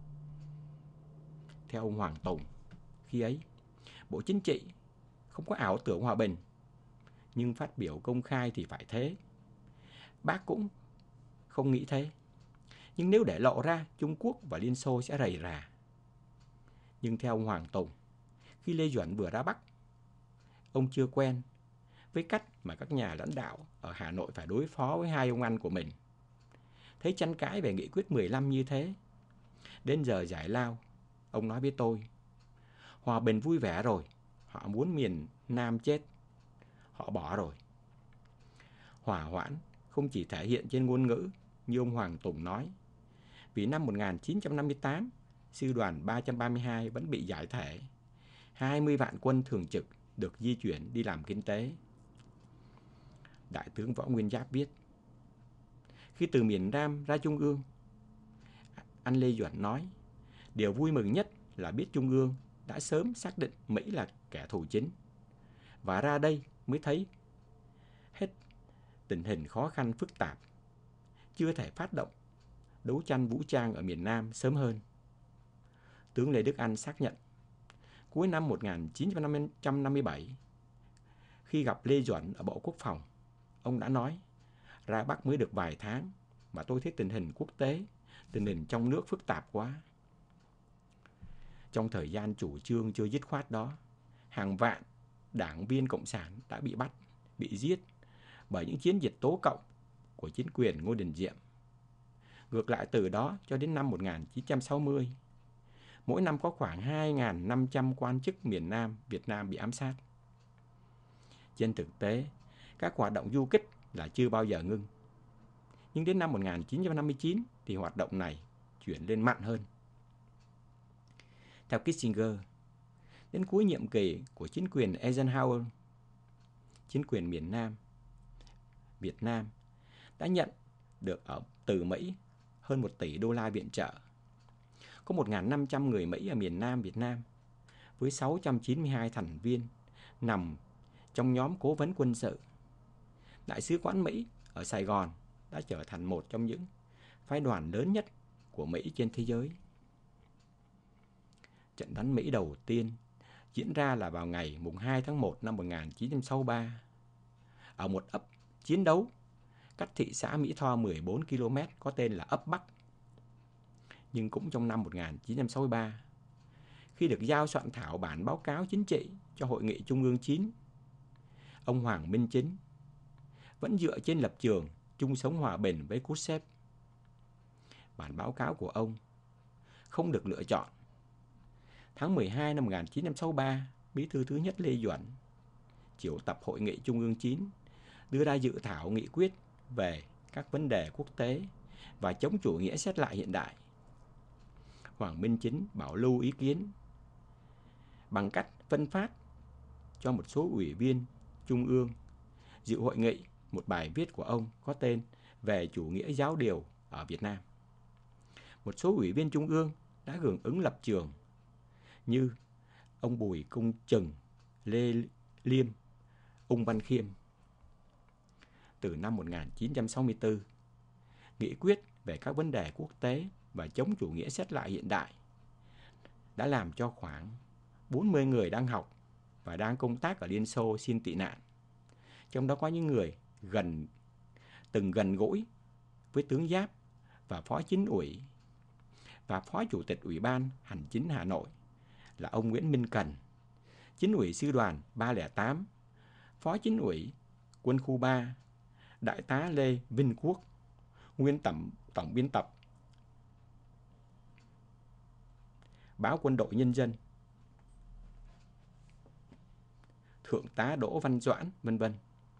Theo ông Hoàng Tùng, khi ấy, Bộ Chính trị không có ảo tưởng hòa bình, nhưng phát biểu công khai thì phải thế. Bác cũng không nghĩ thế, nhưng nếu để lộ ra, Trung Quốc và Liên Xô sẽ rầy rà. Nhưng theo ông Hoàng Tùng, khi Lê Duẩn vừa ra Bắc, ông chưa quen với cách mà các nhà lãnh đạo ở Hà Nội phải đối phó với hai ông anh của mình. Thấy tranh cãi về nghị quyết mười lăm như thế, đến giờ giải lao, ông nói với tôi, hòa bình vui vẻ rồi, họ muốn miền Nam chết, họ bỏ rồi. Hỏa hoãn không chỉ thể hiện trên ngôn ngữ như ông Hoàng Tùng nói, vì năm một nghìn chín trăm năm mươi tám, sư đoàn ba trăm ba mươi hai vẫn bị giải thể, hai mươi vạn quân thường trực được di chuyển đi làm kinh tế. Đại tướng Võ Nguyên Giáp viết, khi từ miền Nam ra Trung ương, anh Lê Duẩn nói, điều vui mừng nhất là biết Trung ương đã sớm xác định Mỹ là kẻ thù chính, và ra đây mới thấy hết tình hình khó khăn phức tạp, chưa thể phát động đấu tranh vũ trang ở miền Nam sớm hơn. Tướng Lê Đức Anh xác nhận, cuối năm một nghìn chín trăm năm mươi bảy, khi gặp Lê Duẩn ở Bộ Quốc phòng, ông đã nói, ra Bắc mới được vài tháng mà tôi thấy tình hình quốc tế, tình hình trong nước phức tạp quá. Trong thời gian chủ trương chưa dứt khoát đó, hàng vạn đảng viên Cộng sản đã bị bắt, bị giết bởi những chiến dịch tố cộng của chính quyền Ngô Đình Diệm. Ngược lại, từ đó cho đến năm một nghìn chín trăm sáu mươi, mỗi năm có khoảng hai nghìn năm trăm quan chức miền Nam Việt Nam bị ám sát. Trên thực tế, các hoạt động du kích là chưa bao giờ ngưng. Nhưng đến năm một nghìn chín trăm năm mươi chín thì hoạt động này chuyển lên mạnh hơn. Theo Kissinger, đến cuối nhiệm kỳ của chính quyền Eisenhower, chính quyền miền Nam Việt Nam đã nhận được ở từ Mỹ hơn một tỷ đô la viện trợ. Có một nghìn năm trăm người Mỹ ở miền Nam Việt Nam với sáu trăm chín mươi hai thành viên nằm trong nhóm cố vấn quân sự. Đại sứ quán Mỹ ở Sài Gòn đã trở thành một trong những phái đoàn lớn nhất của Mỹ trên thế giới. Trận đánh Mỹ đầu tiên diễn ra là vào ngày hai tháng một năm một nghìn chín trăm sáu mươi ba ở một ấp chiến đấu cách thị xã Mỹ Tho mười bốn ki lô mét có tên là ấp Bắc. Nhưng cũng trong năm một nghìn chín trăm sáu mươi ba, khi được giao soạn thảo bản báo cáo chính trị cho Hội nghị Trung ương chín, ông Hoàng Minh Chính vẫn dựa trên lập trường chung sống hòa bình với Khrushchev. Bản báo cáo của ông không được lựa chọn. Tháng mười hai năm một nghìn chín trăm sáu mươi ba, Bí thư thứ nhất Lê Duẩn triệu tập Hội nghị Trung ương chín đưa ra dự thảo nghị quyết về các vấn đề quốc tế và chống chủ nghĩa xét lại hiện đại. Hoàng Minh Chính bảo lưu ý kiến bằng cách phân phát cho một số ủy viên Trung ương dự hội nghị một bài viết của ông có tên về chủ nghĩa giáo điều ở Việt Nam. Một số ủy viên Trung ương đã hưởng ứng lập trường như ông Bùi Công Trừng, Lê Liêm, Ung Văn Khiêm. Từ năm một nghìn chín trăm sáu mươi tư, nghị quyết về các vấn đề quốc tế và chống chủ nghĩa xét lại hiện đại đã làm cho khoảng bốn mươi người đang học và đang công tác ở Liên Xô xin tị nạn. Trong đó có những người gần từng gần gũi với tướng Giáp và phó chính ủy và phó chủ tịch Ủy ban Hành chính Hà Nội là ông Nguyễn Minh Cần, chính ủy sư đoàn ba không tám, phó chính ủy quân khu ba, đại tá Lê Vinh Quốc, nguyên tổng, tổng biên tập báo Quân đội Nhân dân, thượng tá Đỗ Văn Doãn, vân vân.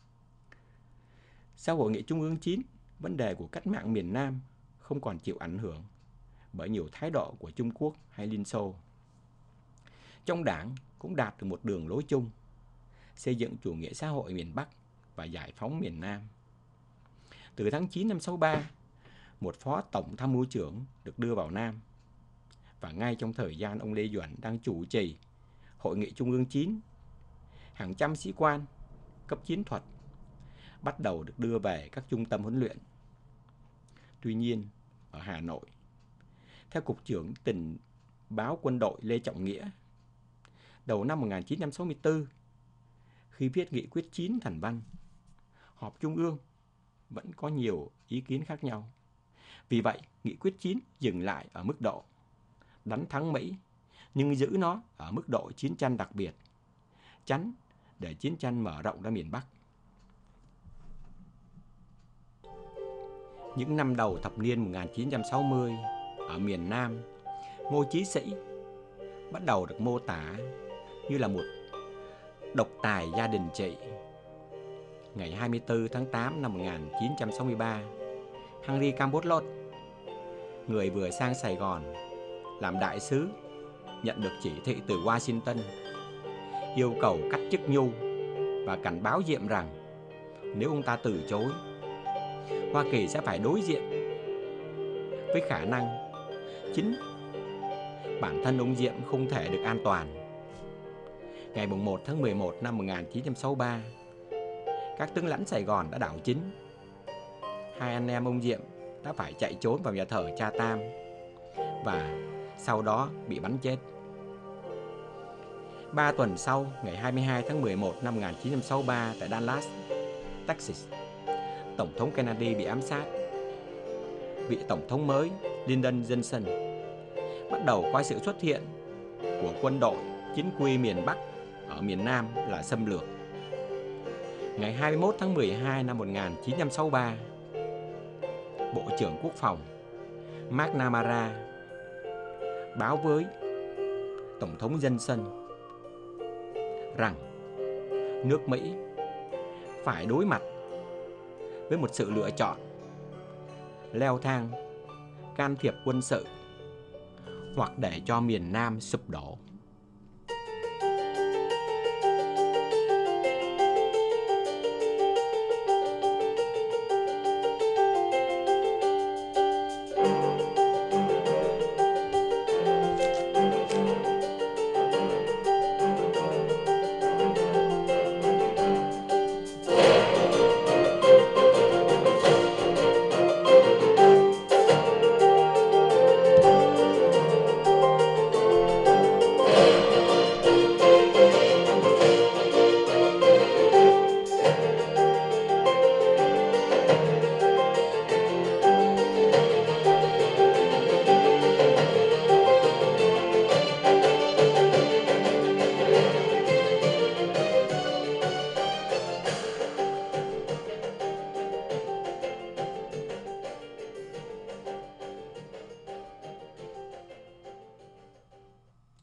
Sau Hội nghị Trung ương chín, vấn đề của cách mạng miền Nam không còn chịu ảnh hưởng bởi nhiều thái độ của Trung Quốc hay Liên Xô. Trong đảng cũng đạt được một đường lối chung, xây dựng chủ nghĩa xã hội miền Bắc và giải phóng miền Nam. Từ tháng chín năm sáu ba, một phó tổng tham mưu trưởng được đưa vào Nam. Và ngay trong thời gian ông Lê Duẩn đang chủ trì Hội nghị Trung ương chín, hàng trăm sĩ quan cấp chiến thuật bắt đầu được đưa về các trung tâm huấn luyện. Tuy nhiên, ở Hà Nội, theo Cục trưởng Tình báo Quân đội Lê Trọng Nghĩa, đầu năm một nghìn chín trăm sáu mươi tư, khi viết nghị quyết chín thành văn, họp Trung ương vẫn có nhiều ý kiến khác nhau. Vì vậy, nghị quyết chín dừng lại ở mức độ đánh thắng Mỹ, nhưng giữ nó ở mức độ chiến tranh đặc biệt, tránh để chiến tranh mở rộng ra miền Bắc. Những năm đầu thập niên một nghìn chín trăm sáu mươi, ở miền Nam, Ngô Chí Sĩ bắt đầu được mô tả như là một độc tài gia đình trị. Ngày hai mươi tư tháng tám năm một nghìn chín trăm sáu mươi ba, Henry Camboslot, người vừa sang Sài Gòn làm đại sứ, nhận được chỉ thị từ Washington yêu cầu cắt chức Nhu và cảnh báo Diệm rằng nếu ông ta từ chối, Hoa Kỳ sẽ phải đối diện với khả năng chính bản thân ông Diệm không thể được an toàn. Ngày một tháng mười một năm một nghìn chín trăm sáu mươi ba, các tướng lãnh Sài Gòn đã đảo chính. Hai anh em ông Diệm đã phải chạy trốn vào nhà thờ Cha Tam và sau đó bị bắn chết. Ba tuần sau, ngày hai mươi hai tháng mười một năm một nghìn chín trăm sáu mươi ba tại Dallas, Texas, Tổng thống Kennedy bị ám sát. Vị Tổng thống mới Lyndon Johnson bắt đầu coi sự xuất hiện của quân đội chính quy miền Bắc ở miền Nam là xâm lược. Ngày hai mươi mốt tháng mười hai năm một nghìn chín trăm sáu mươi ba, Bộ trưởng Quốc phòng McNamara báo với Tổng thống Johnson rằng nước Mỹ phải đối mặt với một sự lựa chọn leo thang can thiệp quân sự hoặc để cho miền Nam sụp đổ.